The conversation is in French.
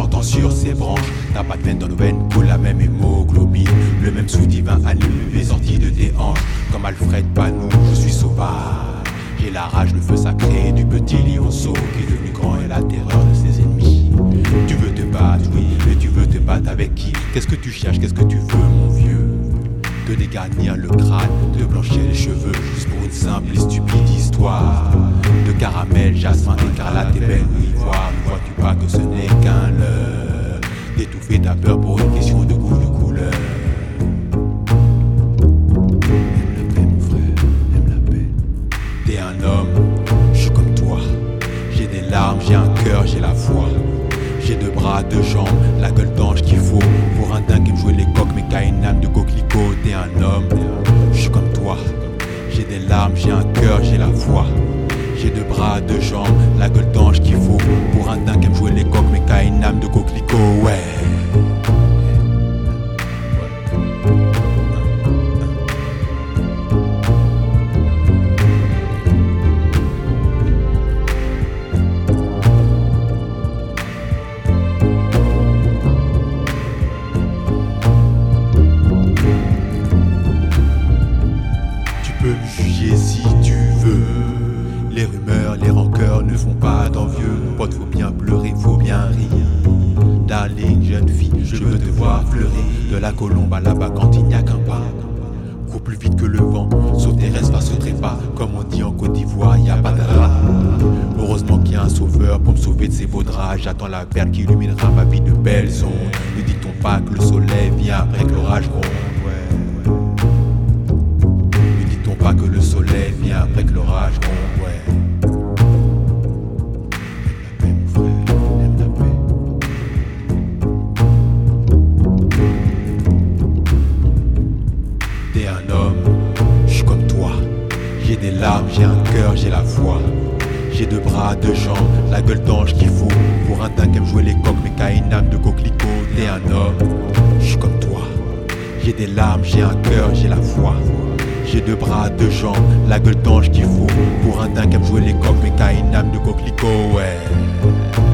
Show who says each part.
Speaker 1: chantant sur ses branches. T'as pas de veine dans nos veines, coule la même hémoglobine. Le même sou divin anime les sorties de tes hanches. Comme Alfred Panou, je suis sauvage. J'ai la rage, le feu sacré du petit lionceau qui est devenu grand et la terreur de ses ennemis. Tu veux te battre, oui, mais tu veux te battre avec qui? Qu'est-ce que tu cherches, qu'est-ce que tu veux, mon vieux? Te dégarnir le crâne, te blanchir les cheveux, juste pour une simple et stupide histoire. De caramel, jasmin, écarlate et belle ivoire. Ne vois-tu pas que ce n'est qu'un leurre? D'étouffer ta peur pour une question de goût, de couleur. Aime la paix, mon frère, aime la paix. T'es un homme, je suis comme toi. J'ai des larmes, j'ai un cœur, j'ai la foi. J'ai deux bras, deux jambes, la gueule d'ange qu'il faut pour un dingue qui me jouait les coques, mais qu'a une âme de coquelicot. T'es un homme, je suis comme toi. J'ai des larmes, j'ai un cœur, j'ai la foi. J'ai deux bras, deux jambes, la gueule d'ange qu'il faut pour un dingue qui me jouait les coques, mais qu'a une âme de coquelicot, ouais. Tu peux me juger si tu veux. Les rumeurs, les rancœurs ne font pas d'envieux. Pote, faut bien pleurer, faut bien rire. Darling, jeune fille, je veux te voir fleurir. De la colombe à là-bas quand il n'y a qu'un pas. Cours plus vite que le vent, sauf tes restes, pas sauterait pas. Comme on dit en Côte d'Ivoire, y a pas de rat. Heureusement qu'il y a un sauveur pour me sauver de ces beaux draps. J'attends la perle qui illuminera ma vie de belles ondes. Ne dit-on pas que le soleil vient après que l'orage gronde? Pas que le soleil vient après que l'orage gronde, ouais. Aime la paix, mon frère, aime la paix. T'es un homme, je suis comme toi. J'ai des larmes, j'ai un cœur, j'ai la foi. J'ai deux bras, deux jambes, la gueule d'ange qu'il faut pour un dingue qui aime jouer les coques, mais qu'a une âme de coquelicot. T'es un homme, je suis comme toi. J'ai des larmes, j'ai un cœur, j'ai la foi. J'ai deux bras, deux jambes, la gueule d'ange qu'il faut pour un dingue qui aime jouer les coques, mais qu'a une âme de coquelicot, ouais.